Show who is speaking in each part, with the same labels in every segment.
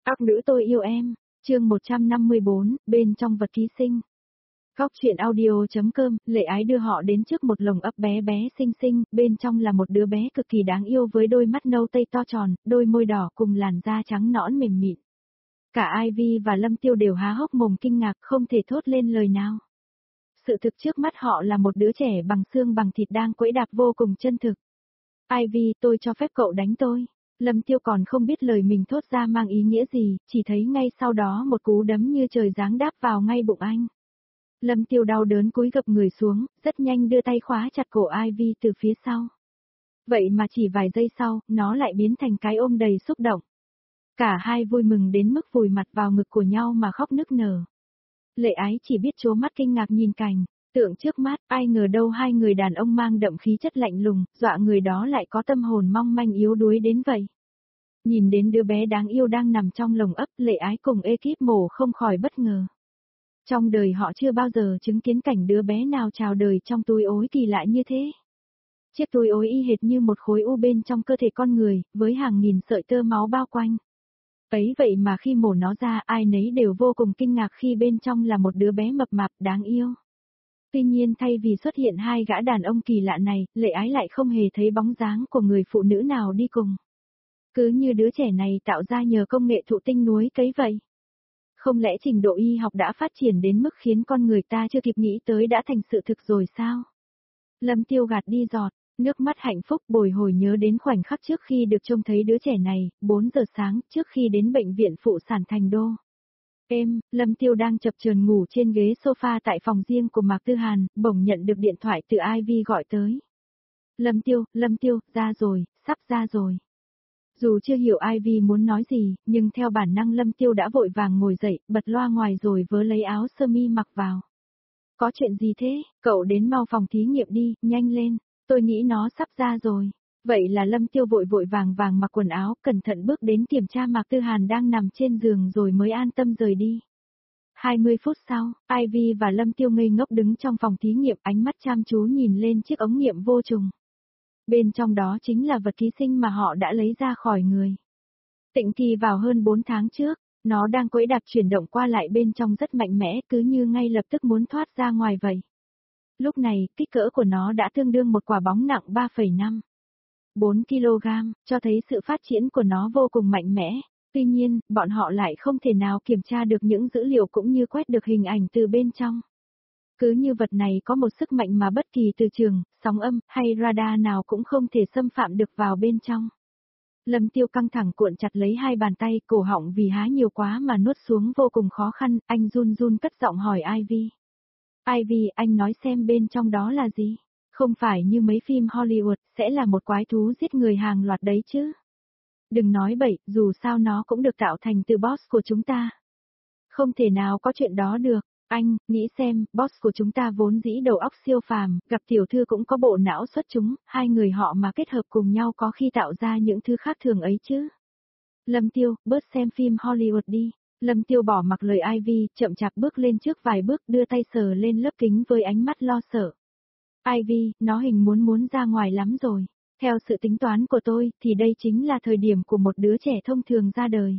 Speaker 1: Các nữ tôi yêu em, chương 154, bên trong vật ký sinh. Góc truyện audio.com, Lệ Ái đưa họ đến trước một lồng ấp bé bé xinh xinh, bên trong là một đứa bé cực kỳ đáng yêu với đôi mắt nâu tây to tròn, đôi môi đỏ cùng làn da trắng nõn mềm mịn. Cả Ivy và Lâm Tiêu đều há hốc mồm kinh ngạc không thể thốt lên lời nào. Sự thực trước mắt họ là một đứa trẻ bằng xương bằng thịt đang quẫy đạp vô cùng chân thực. Ivy, tôi cho phép cậu đánh tôi. Lâm Tiêu còn không biết lời mình thốt ra mang ý nghĩa gì, chỉ thấy ngay sau đó một cú đấm như trời giáng đáp vào ngay bụng anh. Lâm Tiêu đau đớn cúi gập người xuống, rất nhanh đưa tay khóa chặt cổ Ivy từ phía sau. Vậy mà chỉ vài giây sau, nó lại biến thành cái ôm đầy xúc động. Cả hai vui mừng đến mức vùi mặt vào ngực của nhau mà khóc nức nở. Lệ Ái chỉ biết trố mắt kinh ngạc nhìn cảnh tượng trước mắt, ai ngờ đâu hai người đàn ông mang đậm khí chất lạnh lùng, dọa người đó lại có tâm hồn mong manh yếu đuối đến vậy. Nhìn đến đứa bé đáng yêu đang nằm trong lồng ấp, Lệ Ái cùng ekip mổ không khỏi bất ngờ. Trong đời họ chưa bao giờ chứng kiến cảnh đứa bé nào chào đời trong túi ối kỳ lạ như thế. Chiếc túi ối y hệt như một khối u bên trong cơ thể con người, với hàng nghìn sợi tơ máu bao quanh. Ấy vậy mà khi mổ nó ra, ai nấy đều vô cùng kinh ngạc khi bên trong là một đứa bé mập mạp đáng yêu. Tuy nhiên thay vì xuất hiện hai gã đàn ông kỳ lạ này, Lệ Ái lại không hề thấy bóng dáng của người phụ nữ nào đi cùng. Cứ như đứa trẻ này tạo ra nhờ công nghệ thụ tinh núi cấy vậy. Không lẽ trình độ y học đã phát triển đến mức khiến con người ta chưa kịp nghĩ tới đã thành sự thực rồi sao? Lâm Tiêu gạt đi giọt, nước mắt hạnh phúc bồi hồi nhớ đến khoảnh khắc trước khi được trông thấy đứa trẻ này, 4 giờ sáng trước khi đến bệnh viện phụ sản Thành Đô. Lâm Tiêu đang chập chờn ngủ trên ghế sofa tại phòng riêng của Mạc Tư Hàn, bỗng nhận được điện thoại từ Ivy gọi tới. Lâm Tiêu, ra rồi, sắp ra rồi. Dù chưa hiểu Ivy muốn nói gì, nhưng theo bản năng Lâm Tiêu đã vội vàng ngồi dậy, bật loa ngoài rồi vớ lấy áo sơ mi mặc vào. Có chuyện gì thế, cậu đến mau phòng thí nghiệm đi, nhanh lên, tôi nghĩ nó sắp ra rồi. Vậy là Lâm Tiêu vội vàng mặc quần áo, cẩn thận bước đến kiểm tra Mạc Tư Hàn đang nằm trên giường rồi mới an tâm rời đi. 20 phút sau, Ivy và Lâm Tiêu ngây ngốc đứng trong phòng thí nghiệm, ánh mắt chăm chú nhìn lên chiếc ống nghiệm vô trùng. Bên trong đó chính là vật ký sinh mà họ đã lấy ra khỏi người. Tịnh Kỳ vào hơn 4 tháng trước, nó đang quẫy đạp chuyển động qua lại bên trong rất mạnh mẽ, cứ như ngay lập tức muốn thoát ra ngoài vậy. Lúc này, kích cỡ của nó đã tương đương một quả bóng nặng 3,5. 4 kg, cho thấy sự phát triển của nó vô cùng mạnh mẽ. Tuy nhiên, bọn họ lại không thể nào kiểm tra được những dữ liệu cũng như quét được hình ảnh từ bên trong. Cứ như vật này có một sức mạnh mà bất kỳ từ trường, sóng âm hay radar nào cũng không thể xâm phạm được vào bên trong. Lâm Tiêu căng thẳng cuộn chặt lấy hai bàn tay, cổ họng vì há nhiều quá mà nuốt xuống vô cùng khó khăn, anh run run cất giọng hỏi Ivy. Ivy, anh nói xem bên trong đó là gì? Không phải như mấy phim Hollywood, sẽ là một quái thú giết người hàng loạt đấy chứ? Đừng nói bậy, dù sao nó cũng được tạo thành từ boss của chúng ta. Không thể nào có chuyện đó được. Anh, nghĩ xem, boss của chúng ta vốn dĩ đầu óc siêu phàm, gặp tiểu thư cũng có bộ não xuất chúng, hai người họ mà kết hợp cùng nhau có khi tạo ra những thứ khác thường ấy chứ. Lâm Tiêu, bớt xem phim Hollywood đi. Lâm Tiêu bỏ mặc lời Ivy, chậm chạp bước lên trước vài bước, đưa tay sờ lên lớp kính với ánh mắt lo sợ. Ivy, nó hình muốn ra ngoài lắm rồi. Theo sự tính toán của tôi, thì đây chính là thời điểm của một đứa trẻ thông thường ra đời.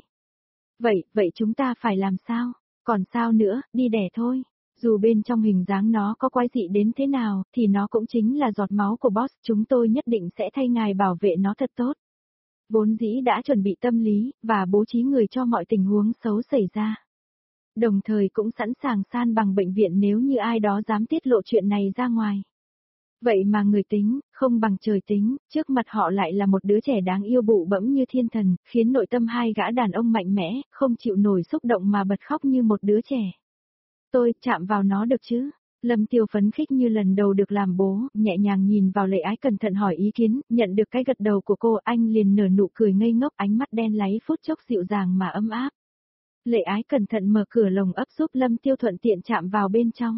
Speaker 1: Vậy chúng ta phải làm sao? Còn sao nữa, đi đẻ thôi. Dù bên trong hình dáng nó có quái dị đến thế nào, thì nó cũng chính là giọt máu của boss, chúng tôi nhất định sẽ thay ngài bảo vệ nó thật tốt. Vốn dĩ đã chuẩn bị tâm lý, và bố trí người cho mọi tình huống xấu xảy ra. Đồng thời cũng sẵn sàng san bằng bệnh viện nếu như ai đó dám tiết lộ chuyện này ra ngoài. Vậy mà người tính, không bằng trời tính, trước mặt họ lại là một đứa trẻ đáng yêu bụ bẫm như thiên thần, khiến nội tâm hai gã đàn ông mạnh mẽ, không chịu nổi xúc động mà bật khóc như một đứa trẻ. Tôi, chạm vào nó được chứ? Lâm Tiêu phấn khích như lần đầu được làm bố, nhẹ nhàng nhìn vào Lệ Ái cẩn thận hỏi ý kiến, nhận được cái gật đầu của cô, anh liền nở nụ cười ngây ngốc, ánh mắt đen láy phút chốc dịu dàng mà ấm áp. Lệ Ái cẩn thận mở cửa lồng ấp giúp Lâm Tiêu thuận tiện chạm vào bên trong.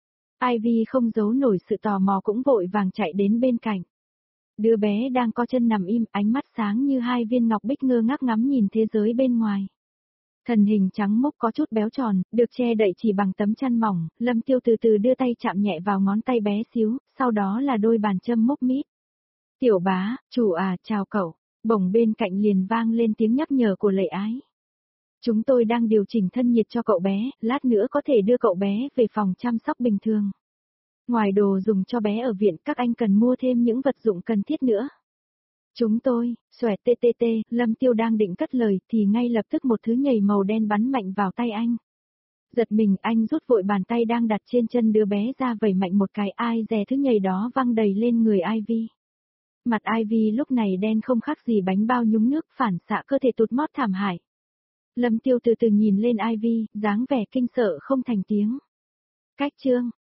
Speaker 1: Ivy không giấu nổi sự tò mò cũng vội vàng chạy đến bên cạnh. Đứa bé đang co chân nằm im, ánh mắt sáng như hai viên ngọc bích ngơ ngác ngắm nhìn thế giới bên ngoài. Thần hình trắng mốc có chút béo tròn, được che đậy chỉ bằng tấm chăn mỏng, Lâm Tiêu từ từ đưa tay chạm nhẹ vào ngón tay bé xíu, sau đó là đôi bàn châm mốc mít. Tiểu bá, chủ à, chào cậu, bỗng bên cạnh liền vang lên tiếng nhắc nhở của Lệ Ái. Chúng tôi đang điều chỉnh thân nhiệt cho cậu bé, lát nữa có thể đưa cậu bé về phòng chăm sóc bình thường. Ngoài đồ dùng cho bé ở viện, các anh cần mua thêm những vật dụng cần thiết nữa. Chúng tôi, xoẹt ttt, Lâm Tiêu đang định cất lời thì ngay lập tức một thứ nhầy màu đen bắn mạnh vào tay anh. Giật mình, anh rút vội bàn tay đang đặt trên chân đứa bé ra, vẩy mạnh một cái, ai dè thứ nhầy đó văng đầy lên người Ivy. Mặt Ivy lúc này đen không khác gì bánh bao nhúng nước, phản xạ cơ thể tụt mót thảm hại. Lâm Tiêu từ từ nhìn lên Ivy, dáng vẻ kinh sợ không thành tiếng. Cách chương